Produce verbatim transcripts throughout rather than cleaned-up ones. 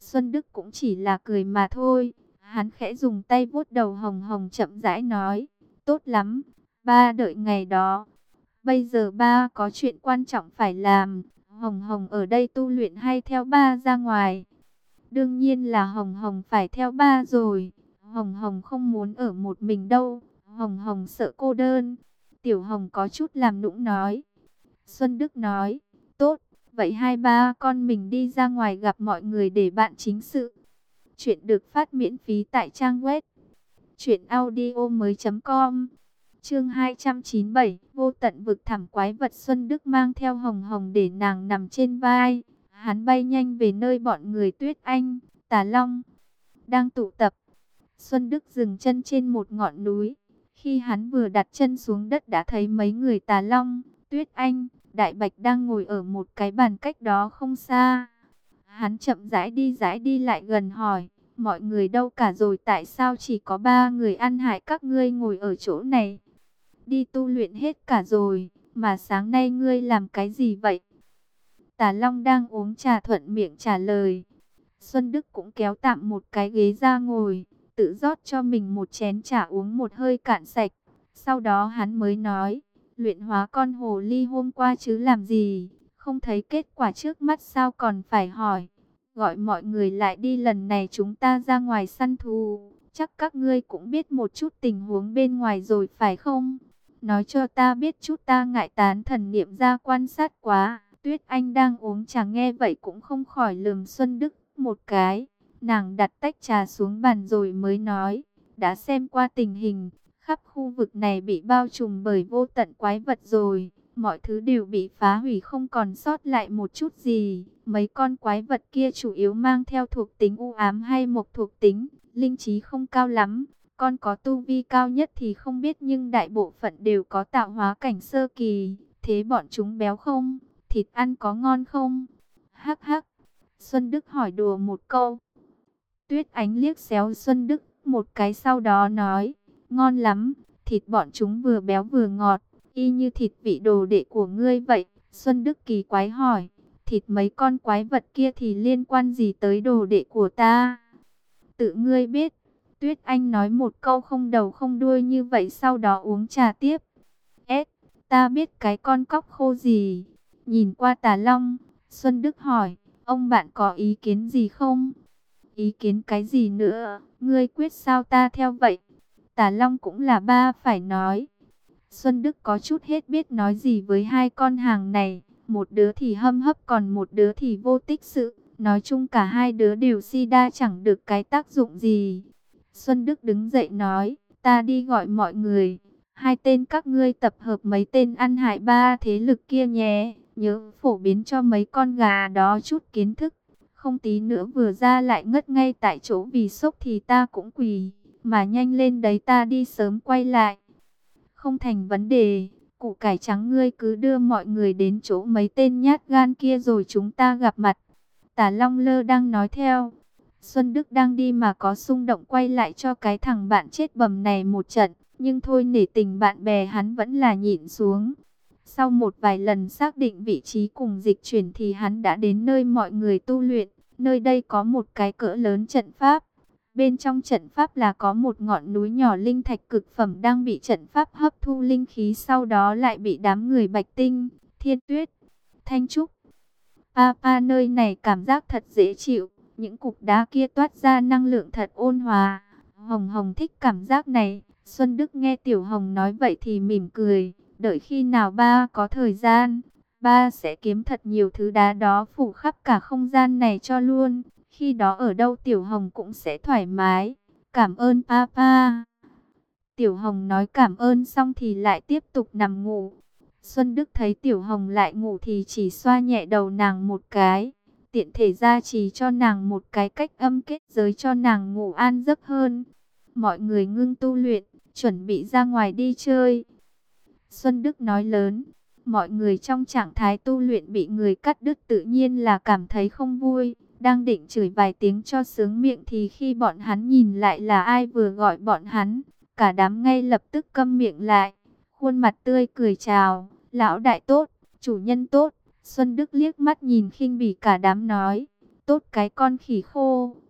Xuân Đức cũng chỉ là cười mà thôi. Hắn khẽ dùng tay vuốt đầu Hồng Hồng chậm rãi nói, tốt lắm, ba đợi ngày đó. Bây giờ ba có chuyện quan trọng phải làm. Hồng Hồng ở đây tu luyện hay theo ba ra ngoài? Đương nhiên là Hồng Hồng phải theo ba rồi. Hồng Hồng không muốn ở một mình đâu. Hồng Hồng sợ cô đơn. Tiểu Hồng có chút làm nũng nói. Xuân Đức nói, tốt, vậy hai ba con mình đi ra ngoài gặp mọi người để bạn chính sự. Chuyện được phát miễn phí tại trang web truyện audio mới chấm com. Chương hai trăm chín mươi bảy, vô tận vực thẳm quái vật. Xuân Đức mang theo Hồng Hồng để nàng nằm trên vai. Hắn bay nhanh về nơi bọn người Tuyết Anh, Tà Long đang tụ tập. Xuân Đức dừng chân trên một ngọn núi. Khi hắn vừa đặt chân xuống đất đã thấy mấy người Tà Long, Tuyết Anh, Đại Bạch đang ngồi ở một cái bàn cách đó không xa. Hắn chậm rãi đi rãi đi lại gần hỏi, mọi người đâu cả rồi, tại sao chỉ có ba người ăn hại các ngươi ngồi ở chỗ này? Đi tu luyện hết cả rồi, mà sáng nay ngươi làm cái gì vậy? Tà Long đang uống trà thuận miệng trả lời. Xuân Đức cũng kéo tạm một cái ghế ra ngồi, tự rót cho mình một chén trà uống một hơi cạn sạch. Sau đó hắn mới nói, luyện hóa con hồ ly hôm qua chứ làm gì, không thấy kết quả trước mắt sao còn phải hỏi. Gọi mọi người lại đi, lần này chúng ta ra ngoài săn thú, chắc các ngươi cũng biết một chút tình huống bên ngoài rồi phải không? Nói cho ta biết chút, ta ngại tán thần niệm ra quan sát quá. Tuyết Anh đang uống trà nghe vậy cũng không khỏi lườm Xuân Đức một cái. Nàng đặt tách trà xuống bàn rồi mới nói, đã xem qua tình hình, khắp khu vực này bị bao trùm bởi vô tận quái vật rồi. Mọi thứ đều bị phá hủy, không còn sót lại một chút gì. Mấy con quái vật kia chủ yếu mang theo thuộc tính u ám hay mộc thuộc tính, linh trí không cao lắm. Con có tu vi cao nhất thì không biết, nhưng đại bộ phận đều có tạo hóa cảnh sơ kỳ. Thế bọn chúng béo không? Thịt ăn có ngon không? Hắc hắc. Xuân Đức hỏi đùa một câu. Tuyết Ánh liếc xéo Xuân Đức một cái sau đó nói, ngon lắm, thịt bọn chúng vừa béo vừa ngọt, y như thịt vị đồ đệ của ngươi vậy. Xuân Đức kỳ quái hỏi, thịt mấy con quái vật kia thì liên quan gì tới đồ đệ của ta? Tự ngươi biết. Tuyết Anh nói một câu không đầu không đuôi như vậy, sau đó uống trà tiếp. Ết, ta biết cái con cóc khô gì? Nhìn qua Tà Long, Xuân Đức hỏi, ông bạn có ý kiến gì không? Ý kiến cái gì nữa, ngươi quyết sao ta theo vậy? Tà Long cũng là ba phải nói. Xuân Đức có chút hết biết nói gì với hai con hàng này. Một đứa thì hâm hấp, còn một đứa thì vô tích sự. Nói chung cả hai đứa đều si đa chẳng được cái tác dụng gì. Xuân Đức đứng dậy nói, ta đi gọi mọi người. Hai tên các ngươi tập hợp mấy tên ăn hại ba thế lực kia nhé. Nhớ phổ biến cho mấy con gà đó chút kiến thức. Không tí nữa vừa ra lại ngất ngay tại chỗ vì sốc thì ta cũng quỳ. Mà nhanh lên đấy, ta đi sớm quay lại. Không thành vấn đề, củ cải trắng ngươi cứ đưa mọi người đến chỗ mấy tên nhát gan kia rồi chúng ta gặp mặt. Tả Long Lơ đang nói theo. Xuân Đức đang đi mà có xung động quay lại cho cái thằng bạn chết bầm này một trận. Nhưng thôi, nể tình bạn bè hắn vẫn là nhịn xuống. Sau một vài lần xác định vị trí cùng dịch chuyển thì hắn đã đến nơi mọi người tu luyện. Nơi đây có một cái cỡ lớn trận pháp. Bên trong trận pháp là có một ngọn núi nhỏ linh thạch cực phẩm đang bị trận pháp hấp thu linh khí, sau đó lại bị đám người Bạch Tinh, Thiên Tuyết, Thanh Trúc, Papa nơi này cảm giác thật dễ chịu. Những cục đá kia toát ra năng lượng thật ôn hòa. Hồng Hồng thích cảm giác này. Xuân Đức nghe Tiểu Hồng nói vậy thì mỉm cười. Đợi khi nào ba có thời gian, ba sẽ kiếm thật nhiều thứ đá đó phủ khắp cả không gian này cho luôn. Khi đó ở đâu Tiểu Hồng cũng sẽ thoải mái. Cảm ơn Papa. Tiểu Hồng nói cảm ơn xong thì lại tiếp tục nằm ngủ. Xuân Đức thấy Tiểu Hồng lại ngủ thì chỉ xoa nhẹ đầu nàng một cái. Tiện thể gia trì cho nàng một cái cách âm kết giới cho nàng ngủ an giấc hơn. Mọi người ngưng tu luyện, chuẩn bị ra ngoài đi chơi. Xuân Đức nói lớn. Mọi người trong trạng thái tu luyện bị người cắt đứt tự nhiên là cảm thấy không vui. Đang định chửi vài tiếng cho sướng miệng thì khi bọn hắn nhìn lại là ai vừa gọi bọn hắn, cả đám ngay lập tức câm miệng lại. Khuôn mặt tươi cười chào, lão đại tốt, chủ nhân tốt. Xuân Đức liếc mắt nhìn khinh bỉ cả đám nói, tốt cái con khỉ khô.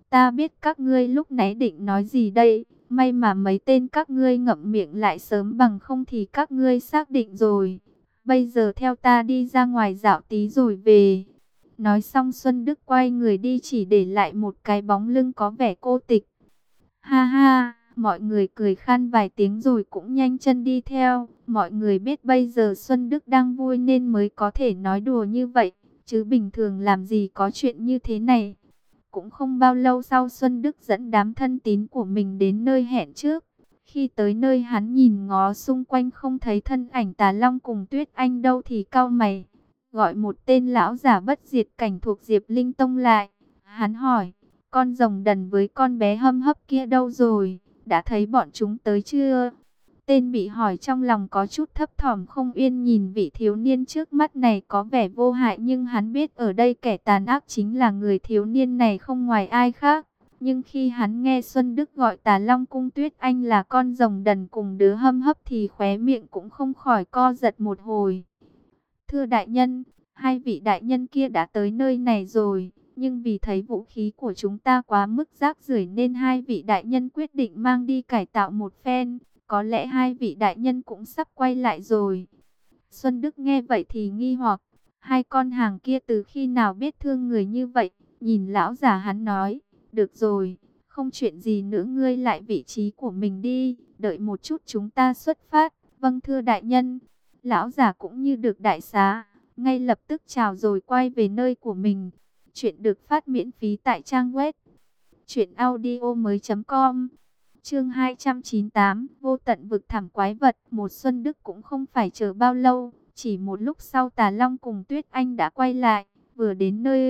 Ta biết các ngươi lúc nãy định nói gì đây. May mà mấy tên các ngươi ngậm miệng lại sớm, bằng không thì các ngươi xác định rồi. Bây giờ theo ta đi ra ngoài dạo tí rồi về. Nói xong Xuân Đức quay người đi, chỉ để lại một cái bóng lưng có vẻ cô tịch. Ha ha, mọi người cười khan vài tiếng rồi cũng nhanh chân đi theo. Mọi người biết bây giờ Xuân Đức đang vui nên mới có thể nói đùa như vậy, chứ bình thường làm gì có chuyện như thế này. Cũng không bao lâu sau, Xuân Đức dẫn đám thân tín của mình đến nơi hẹn trước. Khi tới nơi, hắn nhìn ngó xung quanh không thấy thân ảnh Tà Long cùng Tuyết Anh đâu thì cau mày, gọi một tên lão giả bất diệt cảnh thuộc Diệp Linh Tông lại. Hắn hỏi, con rồng đần với con bé hâm hấp kia đâu rồi, đã thấy bọn chúng tới chưa? Tên bị hỏi trong lòng có chút thấp thỏm không yên, nhìn vị thiếu niên trước mắt này có vẻ vô hại, nhưng hắn biết ở đây kẻ tàn ác chính là người thiếu niên này, không ngoài ai khác. Nhưng khi hắn nghe Xuân Đức gọi Tà Long cung Tuyết Anh là con rồng đần cùng đứa hâm hấp thì khóe miệng cũng không khỏi co giật một hồi. Thưa đại nhân, hai vị đại nhân kia đã tới nơi này rồi, nhưng vì thấy vũ khí của chúng ta quá mức rác rưởi nên hai vị đại nhân quyết định mang đi cải tạo một phen. Có lẽ hai vị đại nhân cũng sắp quay lại rồi. Xuân Đức nghe vậy thì nghi hoặc, hai con hàng kia từ khi nào biết thương người như vậy? Nhìn lão già hắn nói, được rồi, không chuyện gì nữa, ngươi lại vị trí của mình đi, đợi một chút chúng ta xuất phát. Vâng thưa đại nhân. Lão già cũng như được đại xá, ngay lập tức chào rồi quay về nơi của mình. Chuyện được phát miễn phí tại trang web truyện audio mới chấm com. Chương hai trăm chín mươi tám, vô tận vực thẳm quái vật. Một Xuân Đức cũng không phải chờ bao lâu, chỉ một lúc sau Tà Long cùng Tuyết Anh đã quay lại, vừa đến nơi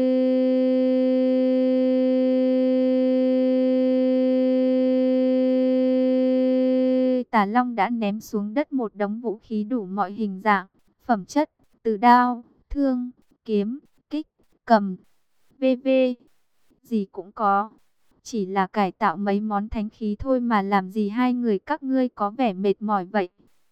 Tà Long đã ném xuống đất một đống vũ khí đủ mọi hình dạng, phẩm chất, từ đao, thương, kiếm, kích, cầm, vê vê, gì cũng có. Chỉ là cải tạo mấy món thánh khí thôi mà làm gì hai người các ngươi có vẻ mệt mỏi vậy?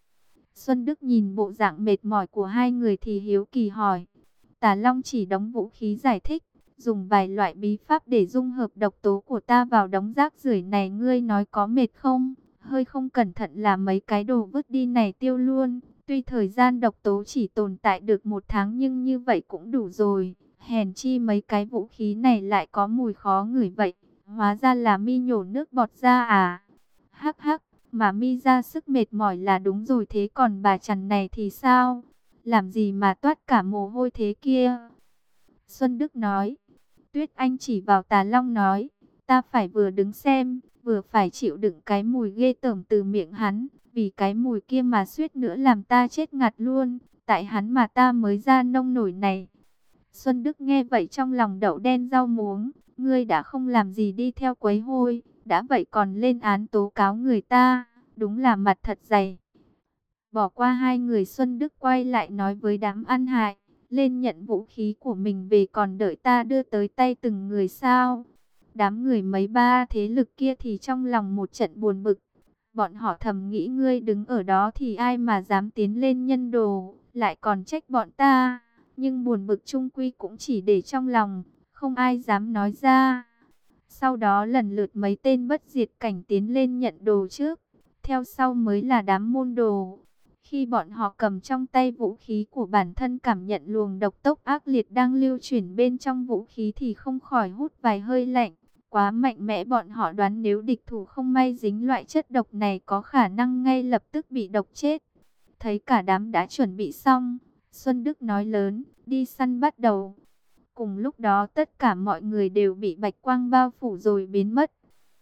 Xuân Đức nhìn bộ dạng mệt mỏi của hai người thì hiếu kỳ hỏi. Tà Long chỉ đống vũ khí giải thích, dùng vài loại bí pháp để dung hợp độc tố của ta vào đống rác rưởi này, ngươi nói có mệt không? Hơi không cẩn thận là mấy cái đồ vứt đi này tiêu luôn. Tuy thời gian độc tố chỉ tồn tại được một tháng nhưng như vậy cũng đủ rồi. Hèn chi mấy cái vũ khí này lại có mùi khó ngửi vậy. Hóa ra là mi nhổ nước bọt ra à? Hắc hắc, mà mi ra sức mệt mỏi là đúng rồi, thế còn bà chằn này thì sao? Làm gì mà toát cả mồ hôi thế kia? Xuân Đức nói. Tuyết Anh chỉ vào Tà Long nói, ta phải vừa đứng xem, vừa phải chịu đựng cái mùi ghê tởm từ miệng hắn. Vì cái mùi kia mà suýt nữa làm ta chết ngạt luôn. Tại hắn mà ta mới ra nông nổi này. Xuân Đức nghe vậy trong lòng đậu đen rau muống. Ngươi đã không làm gì đi theo quấy hôi, đã vậy còn lên án tố cáo người ta, đúng là mặt thật dày. Bỏ qua hai người, Xuân Đức quay lại nói với đám ăn hại, lên nhận vũ khí của mình về, còn đợi ta đưa tới tay từng người sao? Đám người mấy ba thế lực kia thì trong lòng một trận buồn bực. Bọn họ thầm nghĩ ngươi đứng ở đó thì ai mà dám tiến lên nhân đồ, lại còn trách bọn ta. Nhưng buồn bực chung quy cũng chỉ để trong lòng, không ai dám nói ra. Sau đó lần lượt mấy tên bất diệt cảnh tiến lên nhận đồ trước, theo sau mới là đám môn đồ. Khi bọn họ cầm trong tay vũ khí của bản thân, cảm nhận luồng độc tốc ác liệt đang lưu chuyển bên trong vũ khí thì không khỏi hút vài hơi lạnh. Quá mạnh mẽ, bọn họ đoán nếu địch thủ không may dính loại chất độc này có khả năng ngay lập tức bị độc chết. Thấy cả đám đã chuẩn bị xong, Xuân Đức nói lớn, đi săn bắt đầu. Cùng lúc đó tất cả mọi người đều bị bạch quang bao phủ rồi biến mất.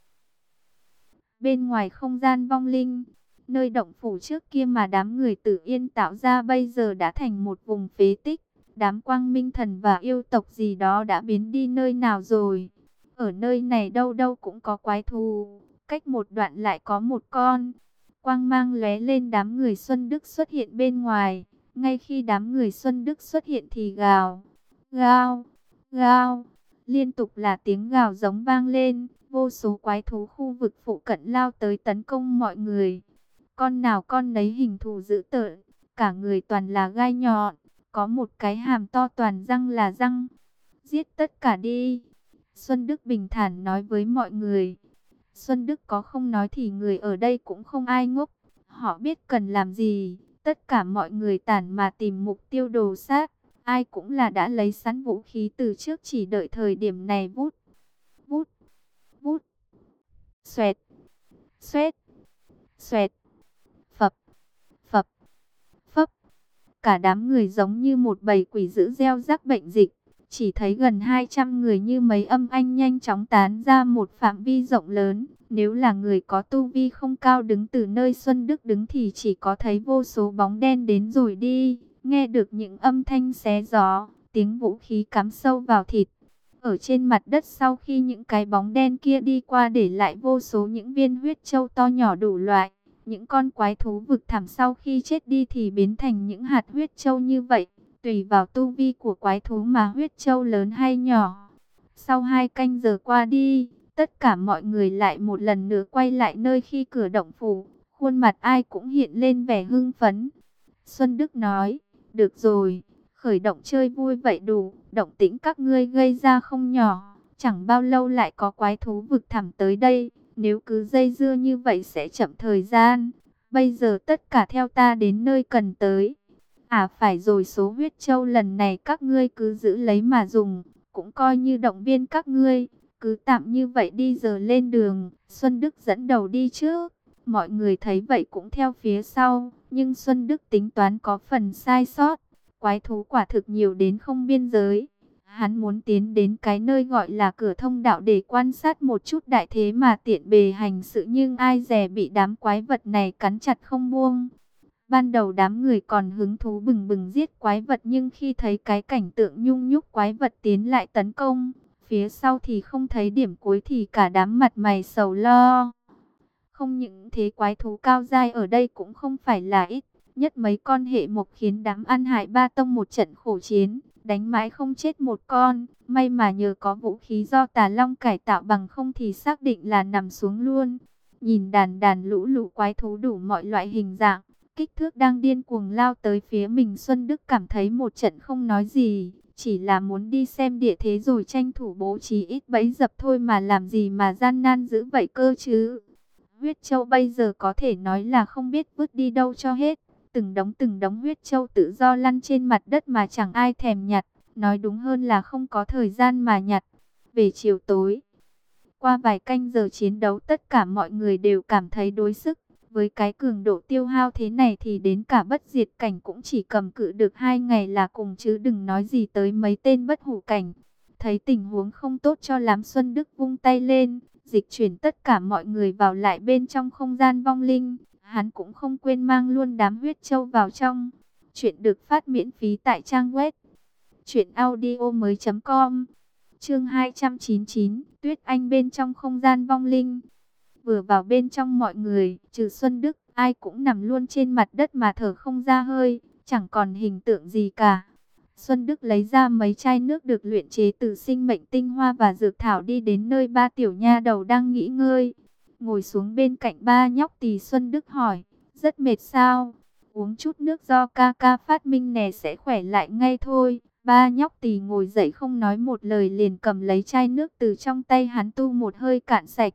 Bên ngoài không gian vong linh, nơi động phủ trước kia mà đám người Tử Yên tạo ra bây giờ đã thành một vùng phế tích. Đám quang minh thần và yêu tộc gì đó đã biến đi nơi nào rồi? Ở nơi này đâu đâu cũng có quái thú, cách một đoạn lại có một con. Quang mang lóe lên, đám người Xuân Đức xuất hiện bên ngoài. Ngay khi đám người Xuân Đức xuất hiện thì gào, gào, gào, liên tục là tiếng gào giống vang lên. Vô số quái thú khu vực phụ cận lao tới tấn công mọi người. Con nào con nấy hình thù dữ tợn, cả người toàn là gai nhọn, có một cái hàm to toàn răng là răng. Giết tất cả đi! Xuân Đức bình thản nói với mọi người. Xuân Đức có không nói thì người ở đây cũng không ai ngốc. Họ biết cần làm gì. Tất cả mọi người tản mà tìm mục tiêu đồ sát. Ai cũng là đã lấy sẵn vũ khí từ trước, chỉ đợi thời điểm này vút. Vút, vút, xoẹt, xoẹt, xoẹt, phập, phập, phập. Cả đám người giống như một bầy quỷ dữ gieo rắc bệnh dịch. Chỉ thấy gần hai trăm người như mấy âm anh nhanh chóng tán ra một phạm vi rộng lớn. Nếu là người có tu vi không cao đứng từ nơi Xuân Đức đứng thì chỉ có thấy vô số bóng đen đến rồi đi. Nghe được những âm thanh xé gió, tiếng vũ khí cắm sâu vào thịt. Ở trên mặt đất sau khi những cái bóng đen kia đi qua để lại vô số những viên huyết châu to nhỏ đủ loại. Những con quái thú vực thẳm sau khi chết đi thì biến thành những hạt huyết châu như vậy. Tùy vào tu vi của quái thú mà huyết châu lớn hay nhỏ. Sau hai canh giờ qua đi, tất cả mọi người lại một lần nữa quay lại nơi khi cửa động phủ. Khuôn mặt ai cũng hiện lên vẻ hưng phấn. Xuân Đức nói, được rồi, khởi động chơi vui vậy đủ. Động tĩnh các ngươi gây ra không nhỏ. Chẳng bao lâu lại có quái thú vực thẳm tới đây. Nếu cứ dây dưa như vậy sẽ chậm thời gian. Bây giờ tất cả theo ta đến nơi cần tới. À phải rồi, số huyết châu lần này các ngươi cứ giữ lấy mà dùng. Cũng coi như động viên các ngươi. Cứ tạm như vậy đi, giờ lên đường. Xuân Đức dẫn đầu đi trước. Mọi người thấy vậy cũng theo phía sau. Nhưng Xuân Đức tính toán có phần sai sót. Quái thú quả thực nhiều đến không biên giới. Hắn muốn tiến đến cái nơi gọi là cửa thông đạo để quan sát một chút đại thế mà tiện bề hành sự, nhưng ai dè bị đám quái vật này cắn chặt không buông. Ban đầu đám người còn hứng thú bừng bừng giết quái vật, nhưng khi thấy cái cảnh tượng nhung nhúc quái vật tiến lại tấn công, phía sau thì không thấy điểm cuối thì cả đám mặt mày sầu lo. Không những thế, quái thú cao dai ở đây cũng không phải là ít. Nhất mấy con hệ mộc khiến đám ăn hại ba tông một trận khổ chiến, đánh mãi không chết một con. May mà nhờ có vũ khí do Tà Long cải tạo, bằng không thì xác định là nằm xuống luôn. Nhìn đàn đàn lũ lũ quái thú đủ mọi loại hình dạng, kích thước đang điên cuồng lao tới phía mình, Xuân Đức cảm thấy một trận không nói gì. Chỉ là muốn đi xem địa thế rồi tranh thủ bố trí ít bẫy dập thôi mà, làm gì mà gian nan dữ vậy cơ chứ. Huyết châu bây giờ có thể nói là không biết vứt đi đâu cho hết. Từng đống từng đống huyết châu tự do lăn trên mặt đất mà chẳng ai thèm nhặt. Nói đúng hơn là không có thời gian mà nhặt. Về chiều tối, qua vài canh giờ chiến đấu, tất cả mọi người đều cảm thấy đuối sức. Với cái cường độ tiêu hao thế này thì đến cả bất diệt cảnh cũng chỉ cầm cự được hai ngày là cùng, chứ đừng nói gì tới mấy tên bất hủ cảnh. Thấy tình huống không tốt cho lắm, Xuân Đức vung tay lên, dịch chuyển tất cả mọi người vào lại bên trong không gian vong linh. Hắn cũng không quên mang luôn đám huyết châu vào trong. Chuyện được phát miễn phí tại trang web truyện audio mới chấm com. Chương hai trăm chín mươi chín, Tuyết Anh bên trong không gian vong linh. Vừa vào bên trong, mọi người, trừ Xuân Đức, ai cũng nằm luôn trên mặt đất mà thở không ra hơi, chẳng còn hình tượng gì cả. Xuân Đức lấy ra mấy chai nước được luyện chế từ sinh mệnh tinh hoa và dược thảo, đi đến nơi ba tiểu nha đầu đang nghỉ ngơi. Ngồi xuống bên cạnh ba nhóc tỳ, Xuân Đức hỏi, rất mệt sao? Uống chút nước do ca ca phát minh nè, sẽ khỏe lại ngay thôi. Ba nhóc tỳ ngồi dậy không nói một lời, liền cầm lấy chai nước từ trong tay hắn tu một hơi cạn sạch.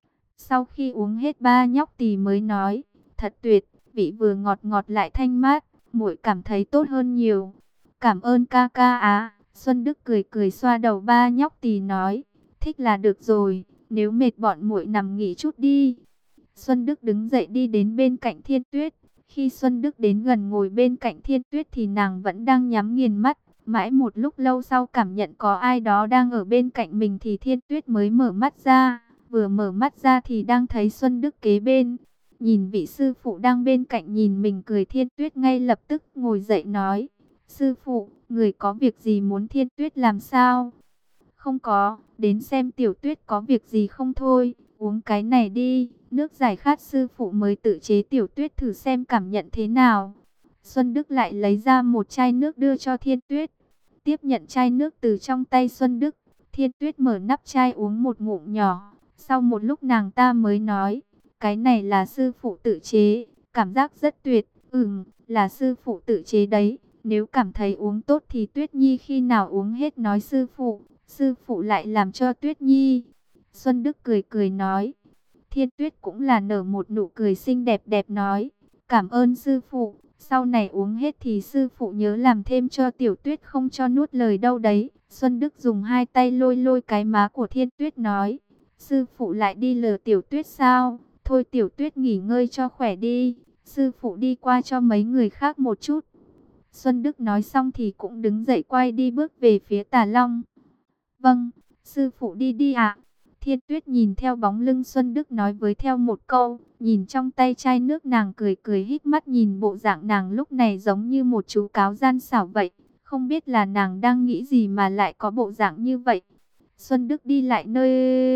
Sau khi uống hết, ba nhóc tỳ mới nói, thật tuyệt, vị vừa ngọt ngọt lại thanh mát, muội cảm thấy tốt hơn nhiều. Cảm ơn ca ca á. Xuân Đức cười cười xoa đầu ba nhóc tỳ nói, thích là được rồi, nếu mệt bọn muội nằm nghỉ chút đi. Xuân Đức đứng dậy đi đến bên cạnh Thiên Tuyết. Khi Xuân Đức đến gần ngồi bên cạnh Thiên Tuyết thì nàng vẫn đang nhắm nghiền mắt. Mãi một lúc lâu sau cảm nhận có ai đó đang ở bên cạnh mình thì Thiên Tuyết mới mở mắt ra. Vừa mở mắt ra thì đang thấy Xuân Đức kế bên. Nhìn vị sư phụ đang bên cạnh nhìn mình cười, Thiên Tuyết ngay lập tức ngồi dậy nói, sư phụ, người có việc gì muốn Thiên Tuyết làm sao? Không có, đến xem tiểu Tuyết có việc gì không thôi, uống cái này đi, nước giải khát sư phụ mới tự chế, tiểu Tuyết thử xem cảm nhận thế nào. Xuân Đức lại lấy ra một chai nước đưa cho Thiên Tuyết. Tiếp nhận chai nước từ trong tay Xuân Đức, Thiên Tuyết mở nắp chai uống một ngụm nhỏ. Sau một lúc nàng ta mới nói, cái này là sư phụ tự chế, cảm giác rất tuyệt. Ừm, là sư phụ tự chế đấy, nếu cảm thấy uống tốt thì Tuyết Nhi khi nào uống hết nói sư phụ. sư phụ lại làm cho Tuyết Nhi. Xuân Đức cười cười nói. Thiên Tuyết cũng là nở một nụ cười xinh đẹp đẹp nói. Cảm ơn sư phụ, sau này uống hết thì sư phụ nhớ làm thêm cho Tiểu Tuyết không cho nuốt lời đâu đấy. Xuân Đức dùng hai tay lôi lôi cái má của Thiên Tuyết nói. Sư phụ lại đi lừa Tiểu Tuyết sao? Thôi Tiểu Tuyết nghỉ ngơi cho khỏe đi. Sư phụ đi qua cho mấy người khác một chút. Xuân Đức nói xong thì cũng đứng dậy quay đi bước về phía Tà Long. Vâng, sư phụ đi đi ạ. Thiên Tuyết nhìn theo bóng lưng Xuân Đức nói với theo một câu, nhìn trong tay chai nước nàng cười cười híp mắt nhìn bộ dạng nàng lúc này giống như một chú cáo gian xảo vậy. Không biết là nàng đang nghĩ gì mà lại có bộ dạng như vậy. Xuân Đức đi lại nơi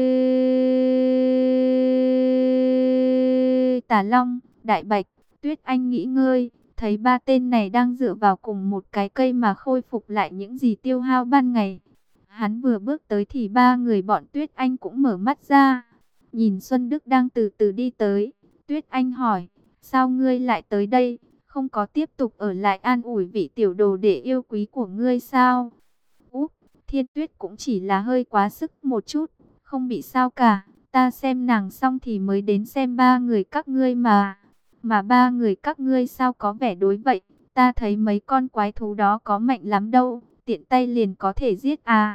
Tà Long, Đại Bạch, Tuyết Anh nghỉ ngơi, thấy ba tên này đang dựa vào cùng một cái cây mà khôi phục lại những gì tiêu hao ban ngày. Hắn vừa bước tới thì ba người bọn Tuyết Anh cũng mở mắt ra. Nhìn Xuân Đức đang từ từ đi tới. Tuyết Anh hỏi, sao ngươi lại tới đây? Không có tiếp tục ở lại an ủi vị tiểu đồ để yêu quý của ngươi sao? Úp, Thiên Tuyết cũng chỉ là hơi quá sức một chút. Không bị sao cả. Ta xem nàng xong thì mới đến xem ba người các ngươi mà. Mà ba người các ngươi sao có vẻ đối vậy? Ta thấy mấy con quái thú đó có mạnh lắm đâu. Tiện tay liền có thể giết à.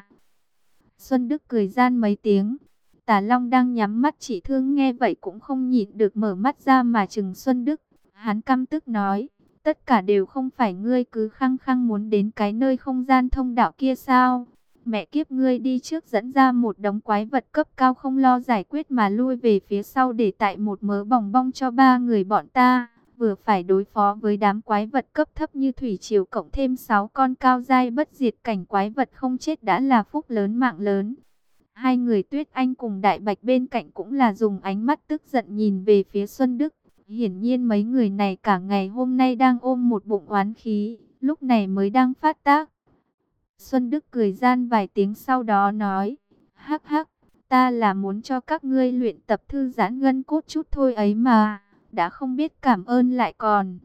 Xuân Đức cười gian mấy tiếng. Tà Long đang nhắm mắt chỉ thương nghe vậy cũng không nhịn được mở mắt ra mà chừng Xuân Đức. Hắn căm tức nói, tất cả đều không phải ngươi cứ khăng khăng muốn đến cái nơi không gian thông đạo kia sao? Mẹ kiếp ngươi đi trước dẫn ra một đống quái vật cấp cao không lo giải quyết mà lui về phía sau để tại một mớ bòng bong cho ba người bọn ta. Vừa phải đối phó với đám quái vật cấp thấp như thủy triều cộng thêm sáu con cao giai bất diệt cảnh quái vật không chết đã là phúc lớn mạng lớn. Hai người Tuyết Anh cùng Đại Bạch bên cạnh cũng là dùng ánh mắt tức giận nhìn về phía Xuân Đức. Hiển nhiên mấy người này cả ngày hôm nay đang ôm một bụng oán khí, lúc này mới đang phát tác. Xuân Đức cười gian vài tiếng sau đó nói, hắc hắc, ta là muốn cho các ngươi luyện tập thư giãn gân cốt chút thôi ấy mà, đã không biết cảm ơn lại còn.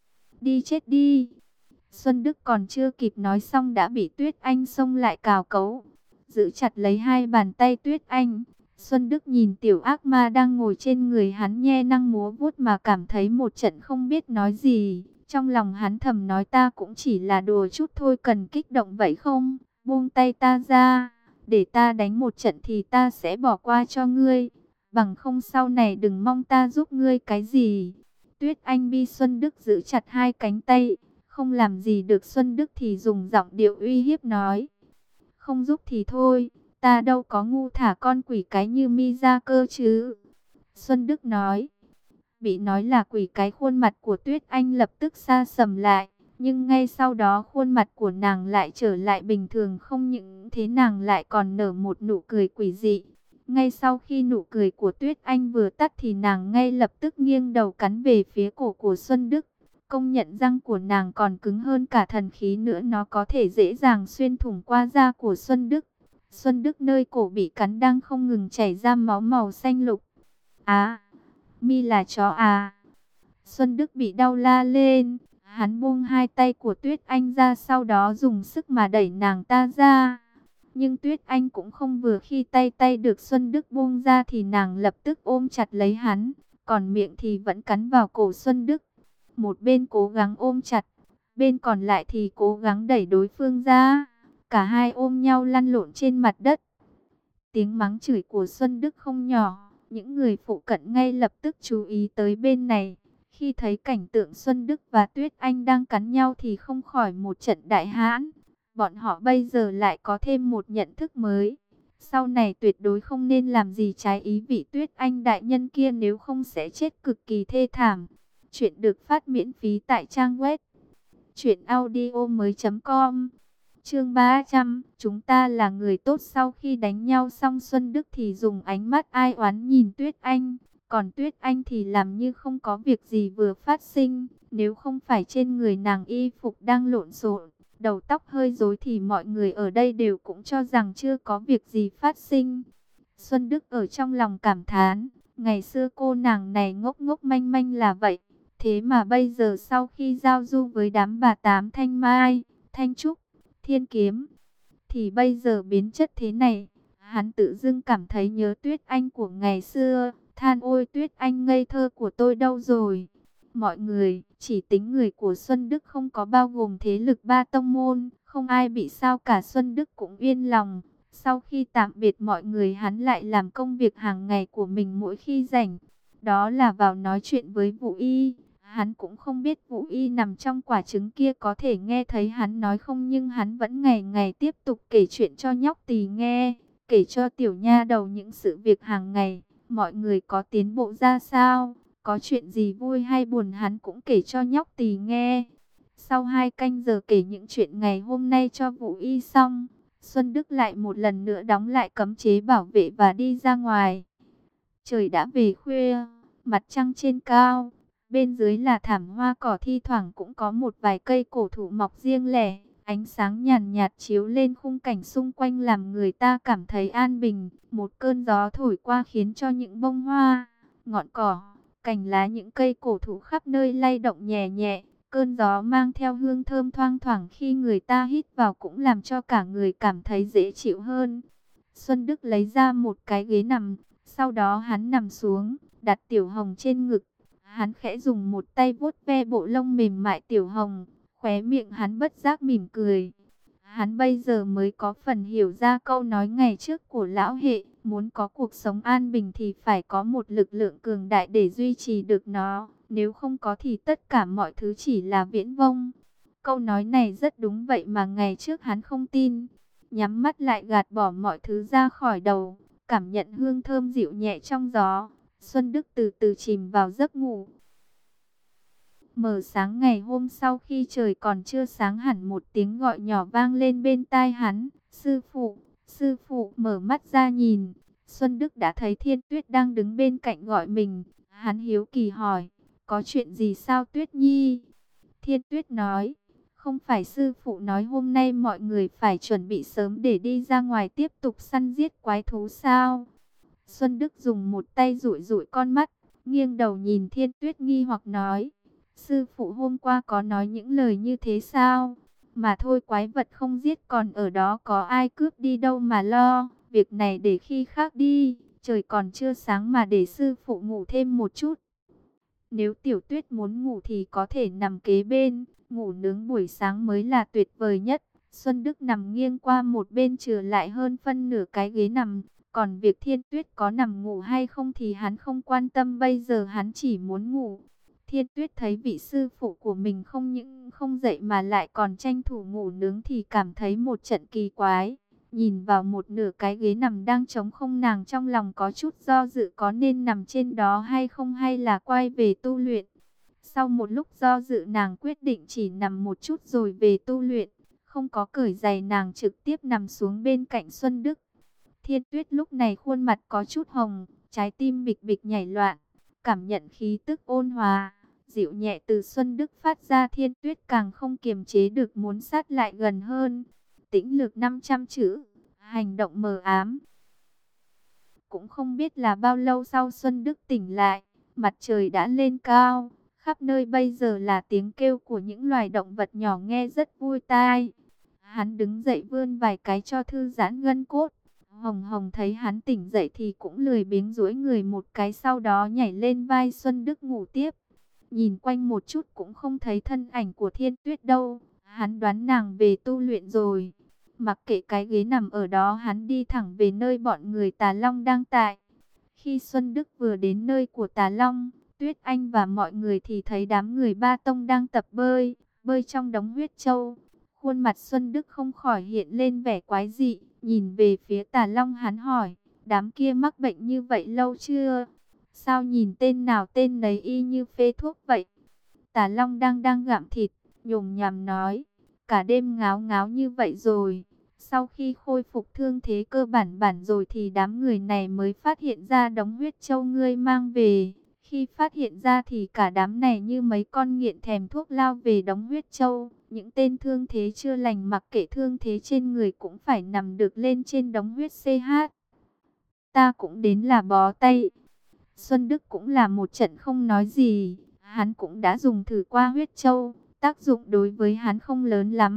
Đi chết đi. Xuân Đức còn chưa kịp nói xong đã bị Tuyết Anh xông lại cào cấu, giữ chặt lấy hai bàn tay Tuyết Anh. Xuân Đức nhìn tiểu ác ma đang ngồi trên người hắn nhe năng múa vuốt mà cảm thấy một trận không biết nói gì. Trong lòng hắn thầm nói ta cũng chỉ là đùa chút thôi, cần kích động vậy không? Buông tay ta ra, để ta đánh một trận thì ta sẽ bỏ qua cho ngươi. Bằng không sau này đừng mong ta giúp ngươi cái gì. Tuyết Anh bi Xuân Đức giữ chặt hai cánh tay, không làm gì được Xuân Đức thì dùng giọng điệu uy hiếp nói. Không giúp thì thôi, ta đâu có ngu thả con quỷ cái như mi ra cơ chứ. Xuân Đức nói. Bị nói là quỷ cái khuôn mặt của Tuyết Anh lập tức sa sầm lại. Nhưng ngay sau đó khuôn mặt của nàng lại trở lại bình thường, không những thế nàng lại còn nở một nụ cười quỷ dị. Ngay sau khi nụ cười của Tuyết Anh vừa tắt thì nàng ngay lập tức nghiêng đầu cắn về phía cổ của Xuân Đức. Công nhận răng của nàng còn cứng hơn cả thần khí nữa, nó có thể dễ dàng xuyên thủng qua da của Xuân Đức. Xuân Đức nơi cổ bị cắn đang không ngừng chảy ra máu màu xanh lục. À, mi là chó à? Xuân Đức bị đau la lên. Hắn buông hai tay của Tuyết Anh ra, sau đó dùng sức mà đẩy nàng ta ra. Nhưng Tuyết Anh cũng không vừa, khi tay tay được Xuân Đức buông ra thì nàng lập tức ôm chặt lấy hắn. Còn miệng thì vẫn cắn vào cổ Xuân Đức. Một bên cố gắng ôm chặt, bên còn lại thì cố gắng đẩy đối phương ra. Cả hai ôm nhau lăn lộn trên mặt đất. Tiếng mắng chửi của Xuân Đức không nhỏ. Những người phụ cận ngay lập tức chú ý tới bên này. Khi thấy cảnh tượng Xuân Đức và Tuyết Anh đang cắn nhau thì không khỏi một trận đại hãn. Bọn họ bây giờ lại có thêm một nhận thức mới. Sau này tuyệt đối không nên làm gì trái ý vị Tuyết Anh đại nhân kia, nếu không sẽ chết cực kỳ thê thảm. Chuyện được phát miễn phí tại trang web truyện audio mới chấm com. Chương ba trăm, chúng ta là người tốt. Sau khi đánh nhau xong, Xuân Đức thì dùng ánh mắt ai oán nhìn Tuyết Anh. Còn Tuyết Anh thì làm như không có việc gì vừa phát sinh. Nếu không phải trên người nàng y phục đang lộn xộn, đầu tóc hơi rối thì mọi người ở đây đều cũng cho rằng chưa có việc gì phát sinh. Xuân Đức ở trong lòng cảm thán, ngày xưa cô nàng này ngốc ngốc manh manh là vậy. Thế mà bây giờ sau khi giao du với đám bà Tám Thanh Mai, Thanh Trúc, Thiên Kiếm, thì bây giờ biến chất thế này. Hắn tự dưng cảm thấy nhớ Tuyết Anh của ngày xưa, than ôi Tuyết Anh ngây thơ của tôi đâu rồi. Mọi người, chỉ tính người của Xuân Đức không có bao gồm thế lực ba tông môn, không ai bị sao cả. Xuân Đức cũng yên lòng. Sau khi tạm biệt mọi người, hắn lại làm công việc hàng ngày của mình mỗi khi rảnh. Đó là vào nói chuyện với Vũ Y. Hắn cũng không biết Vũ Y nằm trong quả trứng kia có thể nghe thấy hắn nói không, nhưng hắn vẫn ngày ngày tiếp tục kể chuyện cho nhóc tỳ nghe, kể cho tiểu nha đầu những sự việc hàng ngày. Mọi người có tiến bộ ra sao, có chuyện gì vui hay buồn hắn cũng kể cho nhóc tỳ nghe. Sau hai canh giờ kể những chuyện ngày hôm nay cho Vũ Y xong, Xuân Đức lại một lần nữa đóng lại cấm chế bảo vệ và đi ra ngoài. Trời đã về khuya, mặt trăng trên cao, bên dưới là thảm hoa cỏ, thi thoảng cũng có một vài cây cổ thụ mọc riêng lẻ. Ánh sáng nhàn nhạt chiếu lên khung cảnh xung quanh làm người ta cảm thấy an bình. Một cơn gió thổi qua khiến cho những bông hoa, ngọn cỏ, cành lá những cây cổ thụ khắp nơi lay động nhẹ nhẹ. Cơn gió mang theo hương thơm thoang thoảng, khi người ta hít vào cũng làm cho cả người cảm thấy dễ chịu hơn. Xuân Đức lấy ra một cái ghế nằm, sau đó hắn nằm xuống, đặt Tiểu Hồng trên ngực. Hắn khẽ dùng một tay vuốt ve bộ lông mềm mại Tiểu Hồng, khóe miệng hắn bất giác mỉm cười. Hắn bây giờ mới có phần hiểu ra câu nói ngày trước của lão hệ, muốn có cuộc sống an bình thì phải có một lực lượng cường đại để duy trì được nó, nếu không có thì tất cả mọi thứ chỉ là viễn vông. Câu nói này rất đúng vậy mà ngày trước hắn không tin. Nhắm mắt lại gạt bỏ mọi thứ ra khỏi đầu, cảm nhận hương thơm dịu nhẹ trong gió. Xuân Đức từ từ chìm vào giấc ngủ. Mở sáng ngày hôm sau, khi trời còn chưa sáng hẳn, một tiếng gọi nhỏ vang lên bên tai hắn. Sư phụ, sư phụ. Mở mắt ra nhìn, Xuân Đức đã thấy Thiên Tuyết đang đứng bên cạnh gọi mình. Hắn hiếu kỳ hỏi, có chuyện gì sao Tuyết Nhi? Thiên Tuyết nói, không phải sư phụ nói hôm nay mọi người phải chuẩn bị sớm để đi ra ngoài tiếp tục săn giết quái thú sao? Xuân Đức dùng một tay dụi dụi con mắt, nghiêng đầu nhìn Thiên Tuyết nghi hoặc nói, sư phụ hôm qua có nói những lời như thế sao? Mà thôi, quái vật không giết còn ở đó, có ai cướp đi đâu mà lo, việc này để khi khác đi, trời còn chưa sáng mà để sư phụ ngủ thêm một chút. Nếu Tiểu Tuyết muốn ngủ thì có thể nằm kế bên, ngủ nướng buổi sáng mới là tuyệt vời nhất. Xuân Đức nằm nghiêng qua một bên, trừ lại hơn phân nửa cái ghế nằm. Còn việc Thiên Tuyết có nằm ngủ hay không thì hắn không quan tâm, bây giờ hắn chỉ muốn ngủ. Thiên Tuyết thấy vị sư phụ của mình không những không dậy mà lại còn tranh thủ ngủ nướng thì cảm thấy một trận kỳ quái. Nhìn vào một nửa cái ghế nằm đang trống không, nàng trong lòng có chút do dự, có nên nằm trên đó hay không, hay là quay về tu luyện. Sau một lúc do dự, nàng quyết định chỉ nằm một chút rồi về tu luyện. Không có cởi giày, nàng trực tiếp nằm xuống bên cạnh Xuân Đức. Thiên Tuyết lúc này khuôn mặt có chút hồng, trái tim bịch bịch nhảy loạn, cảm nhận khí tức ôn hòa, dịu nhẹ từ Xuân Đức phát ra, Thiên Tuyết càng không kiềm chế được muốn sát lại gần hơn. Tĩnh lược năm trăm chữ, hành động mờ ám. Cũng không biết là bao lâu sau Xuân Đức tỉnh lại, mặt trời đã lên cao, khắp nơi bây giờ là tiếng kêu của những loài động vật nhỏ nghe rất vui tai. Hắn đứng dậy vươn vài cái cho thư giãn gân cốt. Hồng Hồng thấy hắn tỉnh dậy thì cũng lười biếng duỗi người một cái, sau đó nhảy lên vai Xuân Đức ngủ tiếp. Nhìn quanh một chút cũng không thấy thân ảnh của Thiên Tuyết đâu, hắn đoán nàng về tu luyện rồi. Mặc kệ cái ghế nằm ở đó, hắn đi thẳng về nơi bọn người Tà Long đang tại. Khi Xuân Đức vừa đến nơi của Tà Long, Tuyết Anh và mọi người thì thấy đám người Ba Tông đang tập bơi, bơi trong đống huyết châu. Khuôn mặt Xuân Đức không khỏi hiện lên vẻ quái dị, nhìn về phía Tà Long hắn hỏi, đám kia mắc bệnh như vậy lâu chưa? Sao nhìn tên nào tên nấy y như phê thuốc vậy? Tà Long đang đang gặm thịt, nhồm nhằm nói, cả đêm ngáo ngáo như vậy rồi. Sau khi khôi phục thương thế cơ bản bản rồi thì đám người này mới phát hiện ra đống huyết châu ngươi mang về. Khi phát hiện ra thì cả đám này như mấy con nghiện thèm thuốc lao về đống huyết châu. Những tên thương thế chưa lành mặc kệ thương thế trên người cũng phải nằm được lên trên đống huyết xê hát. Ta cũng đến là bó tay. Xuân Đức cũng là một trận không nói gì. Hắn cũng đã dùng thử qua huyết châu, tác dụng đối với hắn không lớn lắm.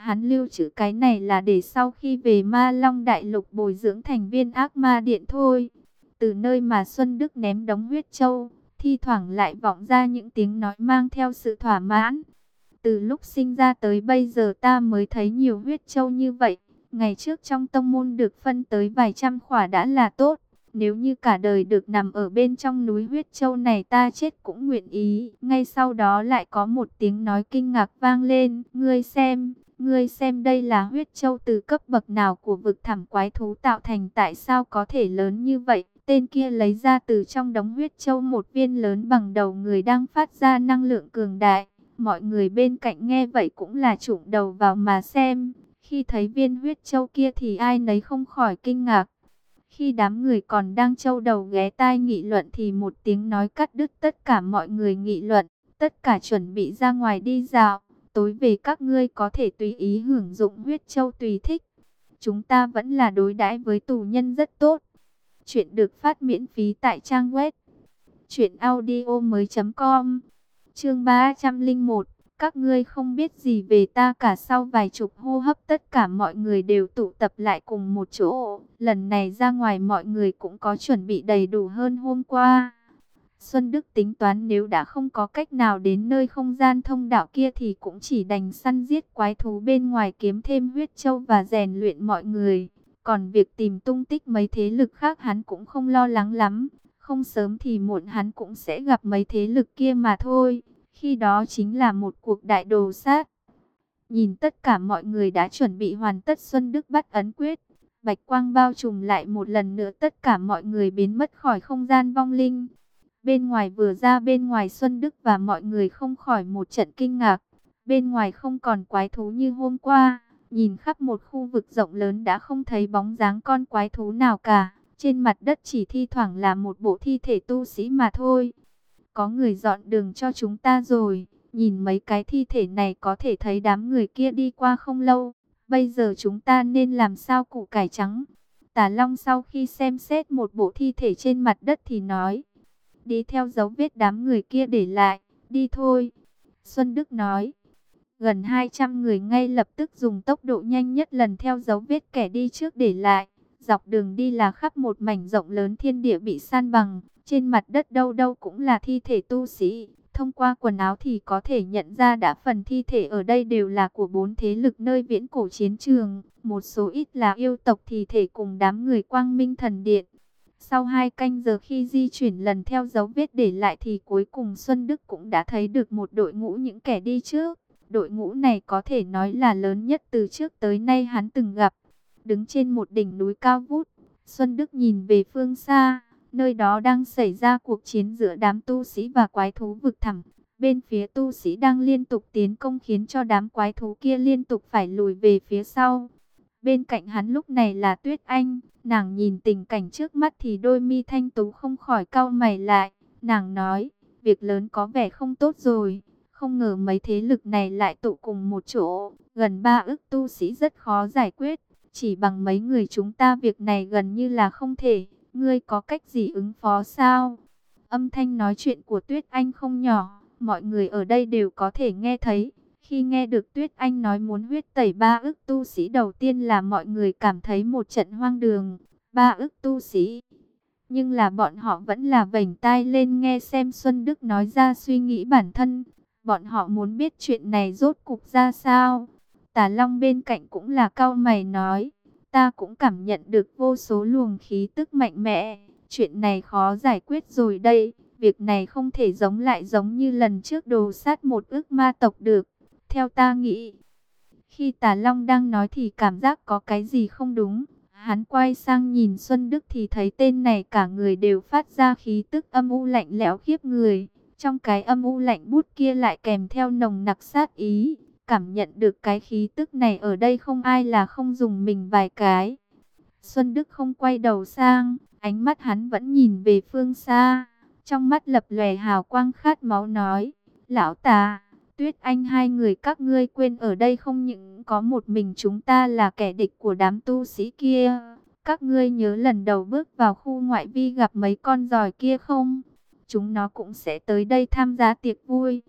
Hắn lưu trữ cái này là để sau khi về Ma Long Đại Lục bồi dưỡng thành viên ác ma điện thôi. Từ nơi mà Xuân Đức ném đống huyết châu, thi thoảng lại vọng ra những tiếng nói mang theo sự thỏa mãn. Từ lúc sinh ra tới bây giờ ta mới thấy nhiều huyết châu như vậy. Ngày trước trong tông môn được phân tới vài trăm khỏa đã là tốt. Nếu như cả đời được nằm ở bên trong núi huyết châu này ta chết cũng nguyện ý. Ngay sau đó lại có một tiếng nói kinh ngạc vang lên. Ngươi xem, ngươi xem đây là huyết châu từ cấp bậc nào của vực thẳm quái thú tạo thành, tại sao có thể lớn như vậy? Tên kia lấy ra từ trong đống huyết châu một viên lớn bằng đầu người đang phát ra năng lượng cường đại. Mọi người bên cạnh nghe vậy cũng là chụm đầu vào mà xem. Khi thấy viên huyết châu kia thì ai nấy không khỏi kinh ngạc. Khi đám người còn đang châu đầu ghé tai nghị luận thì một tiếng nói cắt đứt tất cả mọi người nghị luận. Tất cả chuẩn bị ra ngoài đi dạo. Tối về các ngươi có thể tùy ý hưởng dụng huyết châu tùy thích. Chúng ta vẫn là đối đãi với tù nhân rất tốt. Chuyện được phát miễn phí tại trang web truyện audio mới chấm com. Chương ba trăm lẻ một. Các ngươi không biết gì về ta cả. Sau vài chục hô hấp tất cả mọi người đều tụ tập lại cùng một chỗ. Lần này ra ngoài mọi người cũng có chuẩn bị đầy đủ hơn hôm qua. Xuân Đức tính toán nếu đã không có cách nào đến nơi không gian thông đạo kia thì cũng chỉ đành săn giết quái thú bên ngoài kiếm thêm huyết châu và rèn luyện mọi người. Còn việc tìm tung tích mấy thế lực khác hắn cũng không lo lắng lắm. Không sớm thì muộn hắn cũng sẽ gặp mấy thế lực kia mà thôi. Khi đó chính là một cuộc đại đồ sát. Nhìn tất cả mọi người đã chuẩn bị hoàn tất, Xuân Đức bắt ấn quyết. Bạch quang bao trùm lại một lần nữa, tất cả mọi người biến mất khỏi không gian vong linh. Bên ngoài vừa ra bên ngoài, Xuân Đức và mọi người không khỏi một trận kinh ngạc. Bên ngoài không còn quái thú như hôm qua. Nhìn khắp một khu vực rộng lớn đã không thấy bóng dáng con quái thú nào cả. Trên mặt đất chỉ thi thoảng là một bộ thi thể tu sĩ mà thôi. Có người dọn đường cho chúng ta rồi. Nhìn mấy cái thi thể này có thể thấy đám người kia đi qua không lâu. Bây giờ chúng ta nên làm sao? Củ cải trắng. Tả Long sau khi xem xét một bộ thi thể trên mặt đất thì nói: đi theo dấu vết đám người kia để lại, đi thôi. Xuân Đức nói. Gần hai trăm người ngay lập tức dùng tốc độ nhanh nhất lần theo dấu vết kẻ đi trước để lại. Dọc đường đi là khắp một mảnh rộng lớn, thiên địa bị san bằng. Trên mặt đất đâu đâu cũng là thi thể tu sĩ. Thông qua quần áo thì có thể nhận ra đã phần thi thể ở đây đều là của bốn thế lực nơi viễn cổ chiến trường. Một số ít là yêu tộc thi thể cùng đám người Quang Minh Thần Điện. Sau hai canh giờ khi di chuyển lần theo dấu vết để lại thì cuối cùng Xuân Đức cũng đã thấy được một đội ngũ những kẻ đi trước. Đội ngũ này có thể nói là lớn nhất từ trước tới nay hắn từng gặp. Đứng trên một đỉnh núi cao vút, Xuân Đức nhìn về phương xa. Nơi đó đang xảy ra cuộc chiến giữa đám tu sĩ và quái thú vực thẳm. Bên phía tu sĩ đang liên tục tiến công khiến cho đám quái thú kia liên tục phải lùi về phía sau. Bên cạnh hắn lúc này là Tuyết Anh. Nàng nhìn tình cảnh trước mắt thì đôi mi thanh tú không khỏi cau mày lại. Nàng nói, việc lớn có vẻ không tốt rồi. Không ngờ mấy thế lực này lại tụ cùng một chỗ. Gần ba ức tu sĩ rất khó giải quyết. Chỉ bằng mấy người chúng ta việc này gần như là không thể. Ngươi có cách gì ứng phó sao? Âm thanh nói chuyện của Tuyết Anh không nhỏ. Mọi người ở đây đều có thể nghe thấy. Khi nghe được Tuyết Anh nói muốn huyết tẩy ba ức tu sĩ, đầu tiên là mọi người cảm thấy một trận hoang đường. Ba ức tu sĩ. Nhưng là bọn họ vẫn là vểnh tai lên nghe xem Xuân Đức nói ra suy nghĩ bản thân. Bọn họ muốn biết chuyện này rốt cục ra sao. Tả Long bên cạnh cũng là cau mày nói. Ta cũng cảm nhận được vô số luồng khí tức mạnh mẽ. Chuyện này khó giải quyết rồi đây. Việc này không thể giống lại giống như lần trước đồ sát một ức ma tộc được. Theo ta nghĩ. Khi Tả Long đang nói thì cảm giác có cái gì không đúng. Hắn quay sang nhìn Xuân Đức thì thấy tên này cả người đều phát ra khí tức âm u lạnh lẽo khiếp người. Trong cái âm u lạnh bút kia lại kèm theo nồng nặc sát ý. Cảm nhận được cái khí tức này ở đây không ai là không dùng mình vài cái. Xuân Đức không quay đầu sang, ánh mắt hắn vẫn nhìn về phương xa. Trong mắt lập lòe hào quang khát máu nói, lão Tà, Tuyết Anh, hai người các ngươi quên ở đây không những có một mình chúng ta là kẻ địch của đám tu sĩ kia. Các ngươi nhớ lần đầu bước vào khu ngoại vi gặp mấy con giòi kia không? Chúng nó cũng sẽ tới đây tham gia tiệc vui.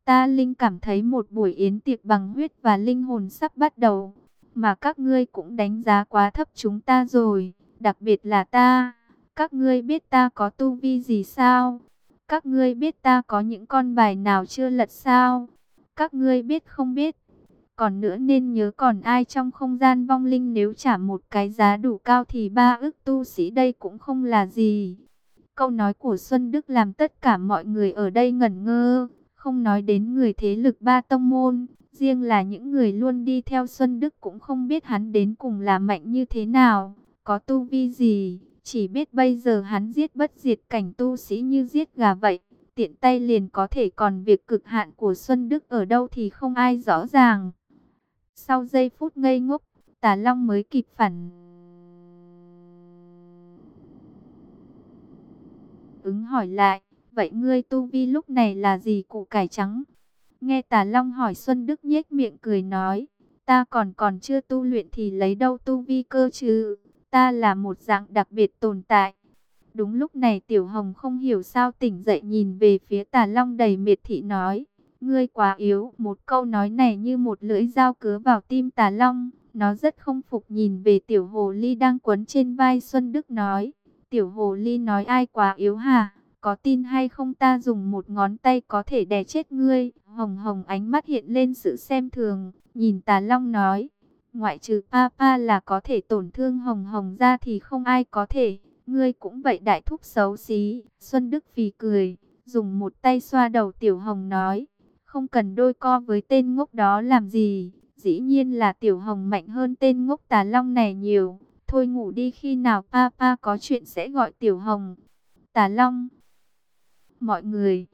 Ta linh cảm thấy một buổi yến tiệc bằng huyết và linh hồn sắp bắt đầu. Mà các ngươi cũng đánh giá quá thấp chúng ta rồi, đặc biệt là ta. Các ngươi biết ta có tu vi gì sao? Các ngươi biết ta có những con bài nào chưa lật sao? Các ngươi biết không biết? Còn nữa nên nhớ, còn ai trong không gian vong linh nếu trả một cái giá đủ cao thì ba ức tu sĩ đây cũng không là gì. Câu nói của Xuân Đức làm tất cả mọi người ở đây ngẩn ngơ, không nói đến người thế lực ba tông môn, riêng là những người luôn đi theo Xuân Đức cũng không biết hắn đến cùng là mạnh như thế nào, có tu vi gì, chỉ biết bây giờ hắn giết bất diệt cảnh tu sĩ như giết gà vậy, tiện tay liền có thể, còn việc cực hạn của Xuân Đức ở đâu thì không ai rõ ràng. Sau giây phút ngây ngốc, Tà Long mới kịp phản ứng hỏi lại, vậy ngươi tu vi lúc này là gì củ cải trắng? Nghe Tà Long hỏi, Xuân Đức nhếch miệng cười nói, ta còn còn chưa tu luyện thì lấy đâu tu vi cơ chứ, ta là một dạng đặc biệt tồn tại. Đúng lúc này Tiểu Hồng không hiểu sao tỉnh dậy, nhìn về phía Tà Long đầy miệt thị nói, ngươi quá yếu. Một câu nói này như một lưỡi dao cứa vào tim Tà Long, nó rất không phục, nhìn về Tiểu Hồ Ly đang quấn trên vai Xuân Đức nói, Tiểu Hồ Ly nói ai quá yếu hả? Có tin hay không ta dùng một ngón tay có thể đè chết ngươi? Hồng Hồng ánh mắt hiện lên sự xem thường, nhìn Tà Long nói, ngoại trừ Papa là có thể tổn thương Hồng Hồng ra thì không ai có thể. Ngươi cũng vậy đại thúc xấu xí. Xuân Đức phì cười, dùng một tay xoa đầu Tiểu Hồng nói, không cần đôi co với tên ngốc đó làm gì. Dĩ nhiên là Tiểu Hồng mạnh hơn tên ngốc Tà Long này nhiều. Thôi ngủ đi, khi nào Papa có chuyện sẽ gọi Tiểu Hồng. Tà Long. Mọi người,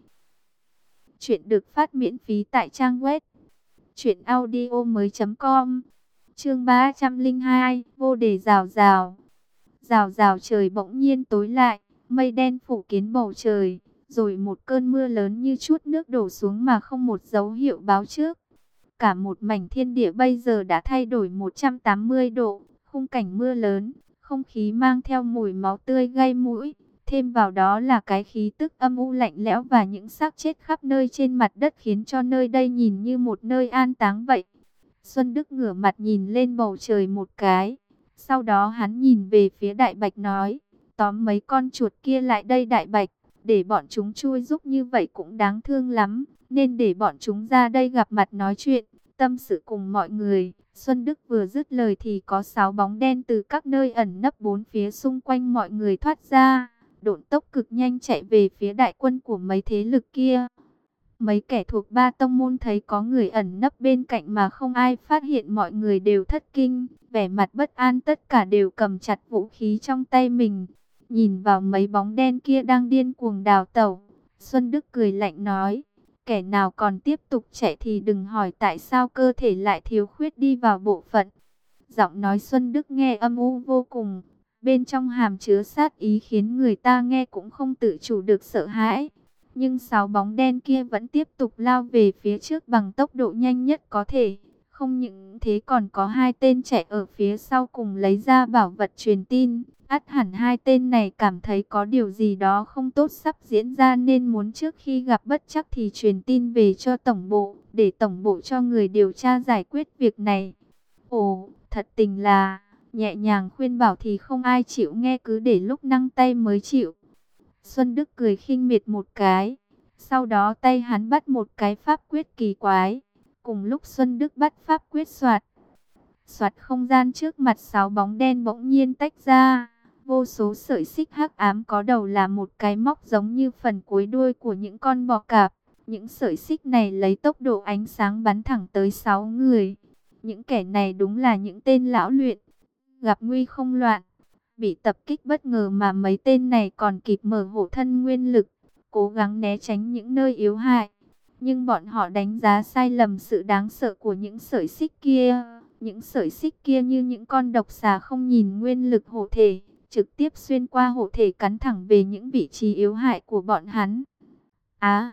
chuyện được phát miễn phí tại trang web truyện audio mới chấm com. Chương ba trăm linh hai, vô đề rào rào. Rào rào trời bỗng nhiên tối lại, mây đen phủ kín bầu trời, rồi một cơn mưa lớn như chút nước đổ xuống mà không một dấu hiệu báo trước. Cả một mảnh thiên địa bây giờ đã thay đổi một trăm tám mươi độ, khung cảnh mưa lớn, không khí mang theo mùi máu tươi gây mũi, thêm vào đó là cái khí tức âm u lạnh lẽo và những xác chết khắp nơi trên mặt đất khiến cho nơi đây nhìn như một nơi an táng vậy. Xuân Đức ngửa mặt nhìn lên bầu trời một cái. Sau đó hắn nhìn về phía Đại Bạch nói, tóm mấy con chuột kia lại đây Đại Bạch, để bọn chúng chui giúp như vậy cũng đáng thương lắm, nên để bọn chúng ra đây gặp mặt nói chuyện, tâm sự cùng mọi người. Xuân Đức vừa dứt lời thì có sáu bóng đen từ các nơi ẩn nấp bốn phía xung quanh mọi người thoát ra, độn tốc cực nhanh chạy về phía đại quân của mấy thế lực kia. Mấy kẻ thuộc ba tông môn thấy có người ẩn nấp bên cạnh mà không ai phát hiện, mọi người đều thất kinh, vẻ mặt bất an, tất cả đều cầm chặt vũ khí trong tay mình. Nhìn vào mấy bóng đen kia đang điên cuồng đào tẩu, Xuân Đức cười lạnh nói, kẻ nào còn tiếp tục chạy thì đừng hỏi tại sao cơ thể lại thiếu khuyết đi vào bộ phận. Giọng nói Xuân Đức nghe âm u vô cùng, bên trong hàm chứa sát ý khiến người ta nghe cũng không tự chủ được sợ hãi. Nhưng sáu bóng đen kia vẫn tiếp tục lao về phía trước bằng tốc độ nhanh nhất có thể. Không những thế còn có hai tên chạy ở phía sau cùng lấy ra bảo vật truyền tin. Ắt hẳn hai tên này cảm thấy có điều gì đó không tốt sắp diễn ra nên muốn trước khi gặp bất trắc thì truyền tin về cho tổng bộ, để tổng bộ cho người điều tra giải quyết việc này. Ồ, thật tình là, nhẹ nhàng khuyên bảo thì không ai chịu nghe, cứ để lúc năng tay mới chịu. Xuân Đức cười khinh miệt một cái, sau đó tay hắn bắt một cái pháp quyết kỳ quái. Cùng lúc Xuân Đức bắt pháp quyết soạt, soạt, không gian trước mặt sáu bóng đen bỗng nhiên tách ra. Vô số sợi xích hắc ám có đầu là một cái móc giống như phần cuối đuôi của những con bò cạp. Những sợi xích này lấy tốc độ ánh sáng bắn thẳng tới sáu người. Những kẻ này đúng là những tên lão luyện, gặp nguy không loạn. Bị tập kích bất ngờ mà mấy tên này còn kịp mở hộ thân nguyên lực, cố gắng né tránh những nơi yếu hại. Nhưng bọn họ đánh giá sai lầm sự đáng sợ của những sợi xích kia. Những sợi xích kia như những con độc xà không nhìn nguyên lực hộ thể, trực tiếp xuyên qua hộ thể cắn thẳng về những vị trí yếu hại của bọn hắn. Á,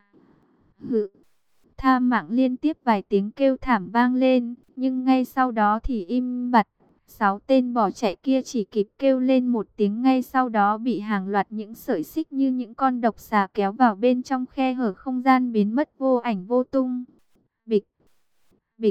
hự, tha mạng, liên tiếp vài tiếng kêu thảm vang lên, nhưng ngay sau đó thì im bặt. Sáu tên bỏ chạy kia chỉ kịp kêu lên một tiếng, ngay sau đó bị hàng loạt những sợi xích như những con độc xà kéo vào bên trong khe hở không gian, biến mất vô ảnh vô tung. Bịch, bịch,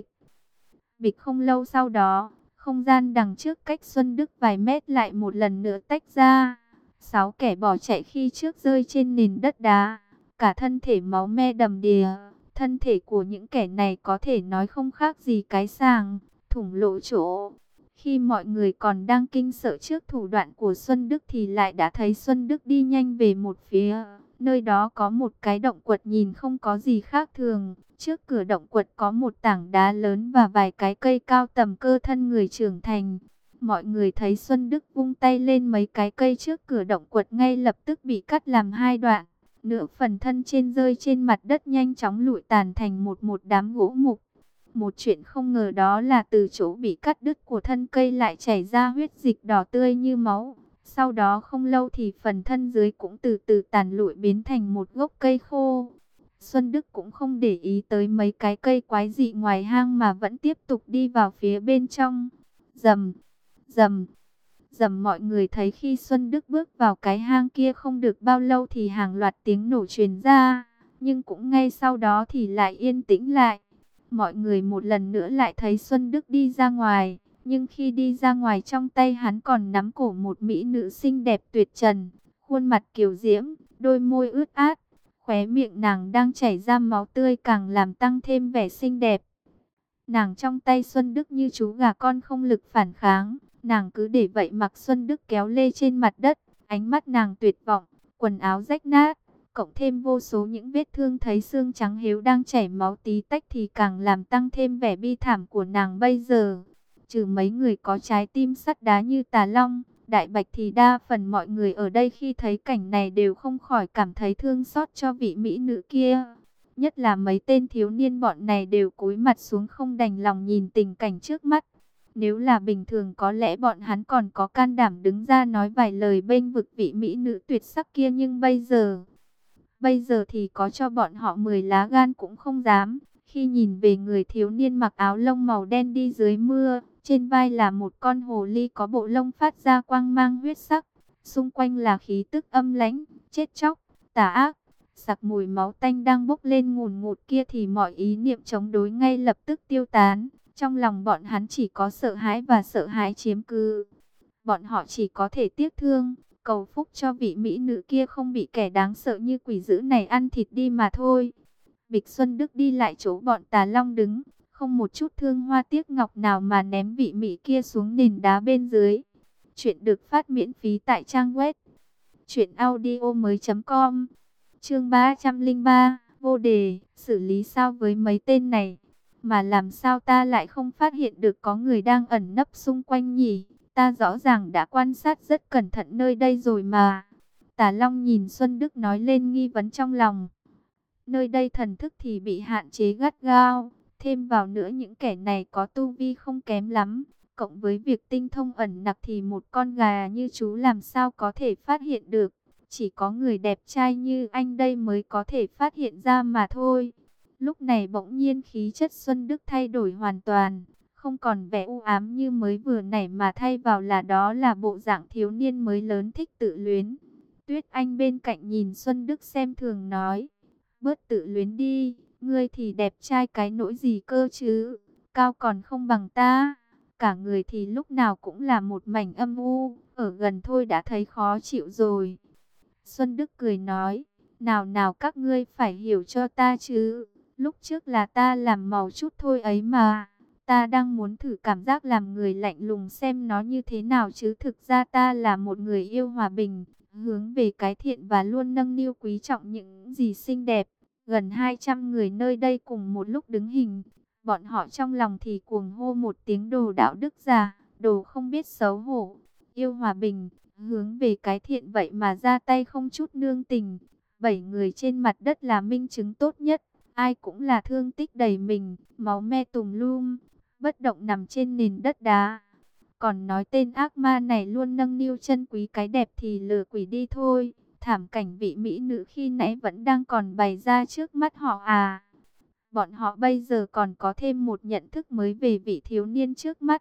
bịch. Không lâu sau đó, không gian đằng trước cách Xuân Đức vài mét lại một lần nữa tách ra. Sáu kẻ bỏ chạy khi trước rơi trên nền đất đá, cả thân thể máu me đầm đìa. Thân thể của những kẻ này có thể nói không khác gì cái sàng, thủng lộ chỗ. Khi mọi người còn đang kinh sợ trước thủ đoạn của Xuân Đức thì lại đã thấy Xuân Đức đi nhanh về một phía. Nơi đó có một cái động quật nhìn không có gì khác thường. Trước cửa động quật có một tảng đá lớn và vài cái cây cao tầm cơ thân người trưởng thành. Mọi người thấy Xuân Đức vung tay lên, mấy cái cây trước cửa động quật ngay lập tức bị cắt làm hai đoạn. Nửa phần thân trên rơi trên mặt đất nhanh chóng lụi tàn thành một một đám gỗ mục. Một chuyện không ngờ đó là từ chỗ bị cắt đứt của thân cây lại chảy ra huyết dịch đỏ tươi như máu. Sau đó không lâu thì phần thân dưới cũng từ từ tàn lụi biến thành một gốc cây khô. Xuân Đức cũng không để ý tới mấy cái cây quái dị ngoài hang mà vẫn tiếp tục đi vào phía bên trong. Rầm, rầm, rầm. Mọi người thấy khi Xuân Đức bước vào cái hang kia không được bao lâu thì hàng loạt tiếng nổ truyền ra. Nhưng cũng ngay sau đó thì lại yên tĩnh lại. Mọi người một lần nữa lại thấy Xuân Đức đi ra ngoài. Nhưng khi đi ra ngoài trong tay hắn còn nắm cổ một mỹ nữ xinh đẹp tuyệt trần. Khuôn mặt kiều diễm, đôi môi ướt át, khóe miệng nàng đang chảy ra máu tươi càng làm tăng thêm vẻ xinh đẹp. Nàng trong tay Xuân Đức như chú gà con không lực phản kháng. Nàng cứ để vậy mặc Xuân Đức kéo lê trên mặt đất. Ánh mắt nàng tuyệt vọng, quần áo rách nát, cộng thêm vô số những vết thương, thấy xương trắng héo đang chảy máu tí tách thì càng làm tăng thêm vẻ bi thảm của nàng bây giờ. Trừ mấy người có trái tim sắt đá như Tà Long, Đại Bạch thì đa phần mọi người ở đây khi thấy cảnh này đều không khỏi cảm thấy thương xót cho vị mỹ nữ kia. Nhất là mấy tên thiếu niên, bọn này đều cúi mặt xuống không đành lòng nhìn tình cảnh trước mắt. Nếu là bình thường có lẽ bọn hắn còn có can đảm đứng ra nói vài lời bênh vực vị mỹ nữ tuyệt sắc kia, nhưng bây giờ... Bây giờ thì có cho bọn họ mười lá gan cũng không dám. Khi nhìn về người thiếu niên mặc áo lông màu đen đi dưới mưa, trên vai là một con hồ ly có bộ lông phát ra quang mang huyết sắc. Xung quanh là khí tức âm lãnh, chết chóc, tà ác, sặc mùi máu tanh đang bốc lên ngùn ngụt kia thì mọi ý niệm chống đối ngay lập tức tiêu tán. Trong lòng bọn hắn chỉ có sợ hãi và sợ hãi chiếm cứ. Bọn họ chỉ có thể tiếc thương, cầu phúc cho vị mỹ nữ kia không bị kẻ đáng sợ như quỷ dữ này ăn thịt đi mà thôi. Bịch. Xuân Đức đi lại chỗ bọn Tà Long đứng, không một chút thương hoa tiếc ngọc nào mà ném vị mỹ kia xuống nền đá bên dưới. Chuyện được phát miễn phí tại trang web truyện audio mới chấm com. Chương ba trăm lẻ ba, vô đề, xử lý sao với mấy tên này? Mà làm sao ta lại không phát hiện được có người đang ẩn nấp xung quanh nhỉ? Ta rõ ràng đã quan sát rất cẩn thận nơi đây rồi mà. Tà Long nhìn Xuân Đức nói lên nghi vấn trong lòng. Nơi đây thần thức thì bị hạn chế gắt gao. Thêm vào nữa những kẻ này có tu vi không kém lắm. Cộng với việc tinh thông ẩn nặc thì một con gà như chú làm sao có thể phát hiện được. Chỉ có người đẹp trai như anh đây mới có thể phát hiện ra mà thôi. Lúc này bỗng nhiên khí chất Xuân Đức thay đổi hoàn toàn. Không còn vẻ u ám như mới vừa nãy mà thay vào là đó là bộ dạng thiếu niên mới lớn thích tự luyến. Tuyết Anh bên cạnh nhìn Xuân Đức xem thường nói. Bớt tự luyến đi, ngươi thì đẹp trai cái nỗi gì cơ chứ, cao còn không bằng ta. Cả người thì lúc nào cũng là một mảnh âm u, ở gần thôi đã thấy khó chịu rồi. Xuân Đức cười nói, nào nào các ngươi phải hiểu cho ta chứ, lúc trước là ta làm màu chút thôi ấy mà. Ta đang muốn thử cảm giác làm người lạnh lùng xem nó như thế nào chứ thực ra ta là một người yêu hòa bình, hướng về cái thiện và luôn nâng niu quý trọng những gì xinh đẹp. Gần hai trăm người nơi đây cùng một lúc đứng hình, bọn họ trong lòng thì cuồng hô một tiếng đồ đạo đức giả, đồ không biết xấu hổ, yêu hòa bình, hướng về cái thiện vậy mà ra tay không chút nương tình. Bảy người trên mặt đất là minh chứng tốt nhất, ai cũng là thương tích đầy mình, máu me tùm lum, bất động nằm trên nền đất đá. Còn nói tên ác ma này luôn nâng niu chân quý cái đẹp thì lừa quỷ đi thôi. Thảm cảnh vị mỹ nữ khi nãy vẫn đang còn bày ra trước mắt họ à. Bọn họ bây giờ còn có thêm một nhận thức mới về vị thiếu niên trước mắt.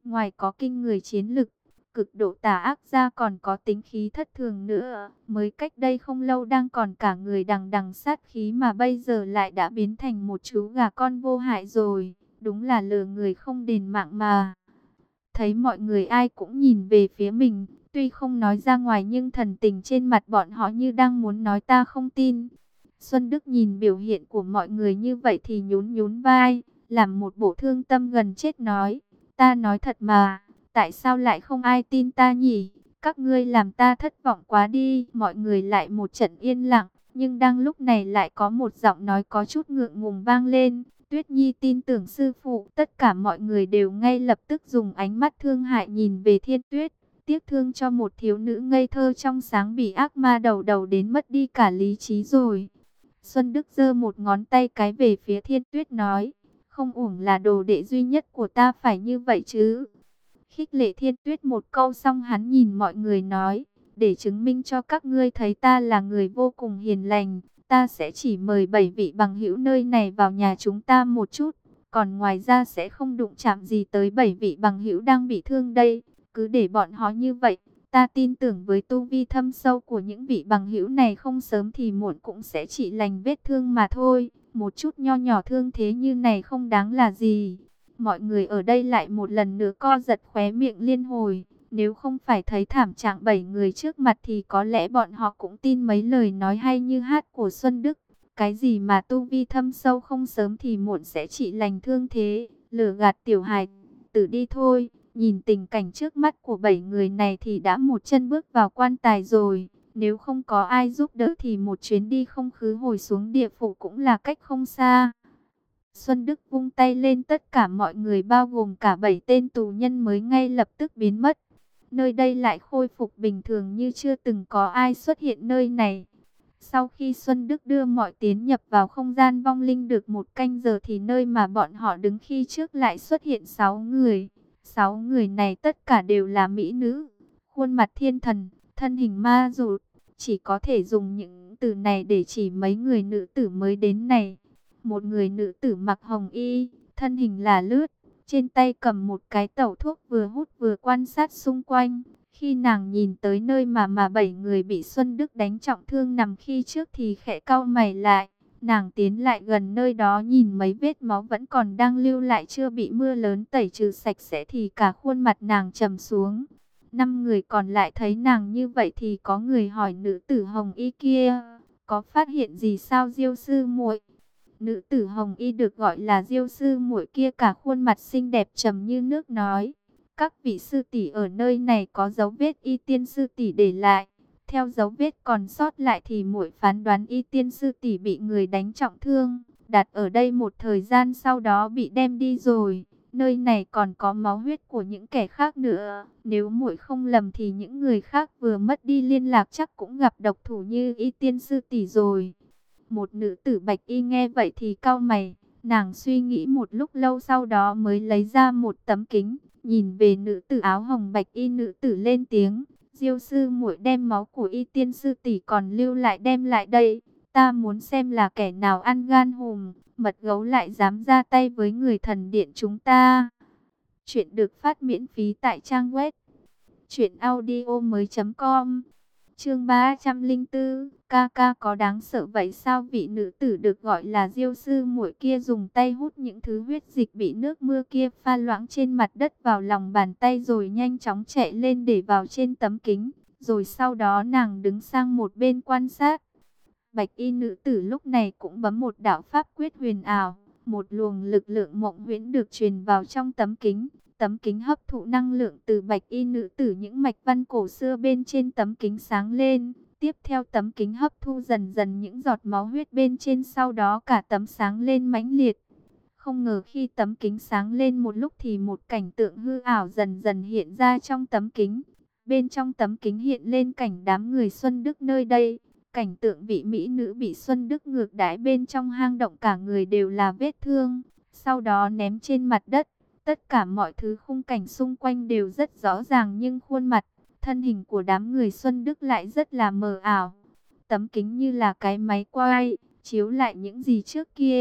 Ngoài có kinh người chiến lực, cực độ tà ác ra còn có tính khí thất thường nữa. Mới cách đây không lâu đang còn cả người đằng đằng sát khí mà bây giờ lại đã biến thành một chú gà con vô hại rồi. Đúng là lừa người không đền mạng mà. Thấy mọi người ai cũng nhìn về phía mình, tuy không nói ra ngoài nhưng thần tình trên mặt bọn họ như đang muốn nói ta không tin. Xuân Đức nhìn biểu hiện của mọi người như vậy thì nhún nhún vai, làm một bộ thương tâm gần chết nói, ta nói thật mà, tại sao lại không ai tin ta nhỉ? Các ngươi làm ta thất vọng quá đi. Mọi người lại một trận yên lặng, nhưng đang lúc này lại có một giọng nói có chút ngượng ngùng vang lên. Tuyết Nhi tin tưởng sư phụ. Tất cả mọi người đều ngay lập tức dùng ánh mắt thương hại nhìn về Thiên Tuyết. Tiếc thương cho một thiếu nữ ngây thơ trong sáng bị ác ma đầu đầu đến mất đi cả lý trí rồi. Xuân Đức giơ một ngón tay cái về phía Thiên Tuyết nói, không uổng là đồ đệ duy nhất của ta phải như vậy chứ. Khích lệ Thiên Tuyết một câu xong hắn nhìn mọi người nói, để chứng minh cho các ngươi thấy ta là người vô cùng hiền lành, ta sẽ chỉ mời bảy vị bằng hữu nơi này vào nhà chúng ta một chút, còn ngoài ra sẽ không đụng chạm gì tới bảy vị bằng hữu đang bị thương đây, cứ để bọn họ như vậy. Ta tin tưởng với tu vi thâm sâu của những vị bằng hữu này không sớm thì muộn cũng sẽ trị lành vết thương mà thôi. Một chút nho nhỏ thương thế như này không đáng là gì. Mọi người ở đây lại một lần nữa co giật khóe miệng liên hồi. Nếu không phải thấy thảm trạng bảy người trước mặt thì có lẽ bọn họ cũng tin mấy lời nói hay như hát của Xuân Đức. Cái gì mà tu vi thâm sâu không sớm thì muộn sẽ trị lành thương thế, lừa gạt tiểu hài tử đi thôi. Nhìn tình cảnh trước mắt của bảy người này thì đã một chân bước vào quan tài rồi. Nếu không có ai giúp đỡ thì một chuyến đi không khứ hồi xuống địa phủ cũng là cách không xa. Xuân Đức vung tay lên, tất cả mọi người bao gồm cả bảy tên tù nhân mới ngay lập tức biến mất. Nơi đây lại khôi phục bình thường như chưa từng có ai xuất hiện nơi này. Sau khi Xuân Đức đưa mọi tiến nhập vào không gian vong linh được một canh giờ thì nơi mà bọn họ đứng khi trước lại xuất hiện sáu người. Sáu người này tất cả đều là mỹ nữ, khuôn mặt thiên thần, thân hình ma dụt. Chỉ có thể dùng những từ này để chỉ mấy người nữ tử mới đến này. Một người nữ tử mặc hồng y, thân hình là lướt, trên tay cầm một cái tẩu thuốc vừa hút vừa quan sát xung quanh. Khi nàng nhìn tới nơi mà mà bảy người bị Xuân Đức đánh trọng thương nằm khi trước thì khẽ cau mày lại. Nàng tiến lại gần nơi đó nhìn mấy vết máu vẫn còn đang lưu lại chưa bị mưa lớn tẩy trừ sạch sẽ thì cả khuôn mặt nàng trầm xuống. Năm người còn lại thấy nàng như vậy thì có người hỏi nữ tử hồng y kia, có phát hiện gì sao Diêu sư muội? Nữ tử hồng y được gọi là Diêu sư muội kia cả khuôn mặt xinh đẹp trầm như nước nói, các vị sư tỷ ở nơi này có dấu vết y tiên sư tỷ để lại. Theo dấu vết còn sót lại thì muội phán đoán y tiên sư tỷ bị người đánh trọng thương, đặt ở đây một thời gian sau đó bị đem đi rồi. Nơi này còn có máu huyết của những kẻ khác nữa. Nếu muội không lầm thì những người khác vừa mất đi liên lạc chắc cũng gặp độc thủ như y tiên sư tỷ rồi. Một nữ tử bạch y nghe vậy thì cau mày, nàng suy nghĩ một lúc lâu sau đó mới lấy ra một tấm kính, nhìn về nữ tử áo hồng bạch y, nữ tử lên tiếng. Diêu sư muội đem máu của y tiên sư tỷ còn lưu lại đem lại đây. Ta muốn xem là kẻ nào ăn gan hùm, mật gấu lại dám ra tay với người thần điện chúng ta. Chuyện được phát miễn phí tại trang web truyện audio mới chấm com. Chương ba trăm linh bốn, ca ca có đáng sợ vậy sao? Vị nữ tử được gọi là Diêu sư muội kia dùng tay hút những thứ huyết dịch bị nước mưa kia pha loãng trên mặt đất vào lòng bàn tay rồi nhanh chóng chạy lên để vào trên tấm kính, rồi sau đó nàng đứng sang một bên quan sát. Bạch y nữ tử lúc này cũng bấm một đạo pháp quyết huyền ảo, một luồng lực lượng mộng huyễn được truyền vào trong tấm kính. Tấm kính hấp thụ năng lượng từ bạch y nữ tử, những mạch văn cổ xưa bên trên tấm kính sáng lên. Tiếp theo tấm kính hấp thu dần dần những giọt máu huyết bên trên, sau đó cả tấm sáng lên mãnh liệt. Không ngờ khi tấm kính sáng lên một lúc thì một cảnh tượng hư ảo dần dần hiện ra trong tấm kính. Bên trong tấm kính hiện lên cảnh đám người Xuân Đức nơi đây. Cảnh tượng vị mỹ nữ bị Xuân Đức ngược đãi bên trong hang động, cả người đều là vết thương, sau đó ném trên mặt đất. Tất cả mọi thứ khung cảnh xung quanh đều rất rõ ràng nhưng khuôn mặt, thân hình của đám người Xuân Đức lại rất là mờ ảo. Tấm kính như là cái máy quay, chiếu lại những gì trước kia.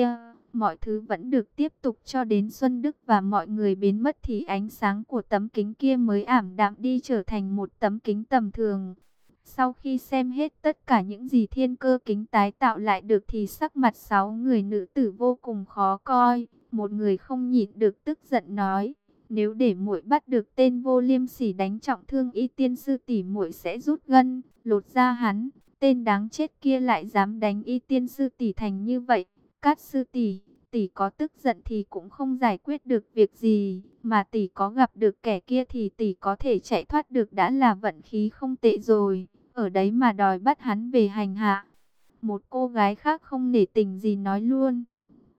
mọi thứ vẫn được tiếp tục cho đến Xuân Đức và mọi người biến mất thì ánh sáng của tấm kính kia mới ảm đạm đi trở thành một tấm kính tầm thường. Sau khi xem hết tất cả những gì thiên cơ kính tái tạo lại được thì sắc mặt sáu người nữ tử vô cùng khó coi. Một người không nhịn được tức giận nói, nếu để muội bắt được tên vô liêm sỉ đánh trọng thương Y tiên sư tỷ, muội sẽ rút gân, lột da hắn. Tên đáng chết kia lại dám đánh Y tiên sư tỷ thành như vậy. Cát sư tỷ, tỷ có tức giận thì cũng không giải quyết được việc gì, mà tỷ có gặp được kẻ kia thì tỷ có thể chạy thoát được đã là vận khí không tệ rồi. Ở đấy mà đòi bắt hắn về hành hạ. Một cô gái khác không nể tình gì nói luôn,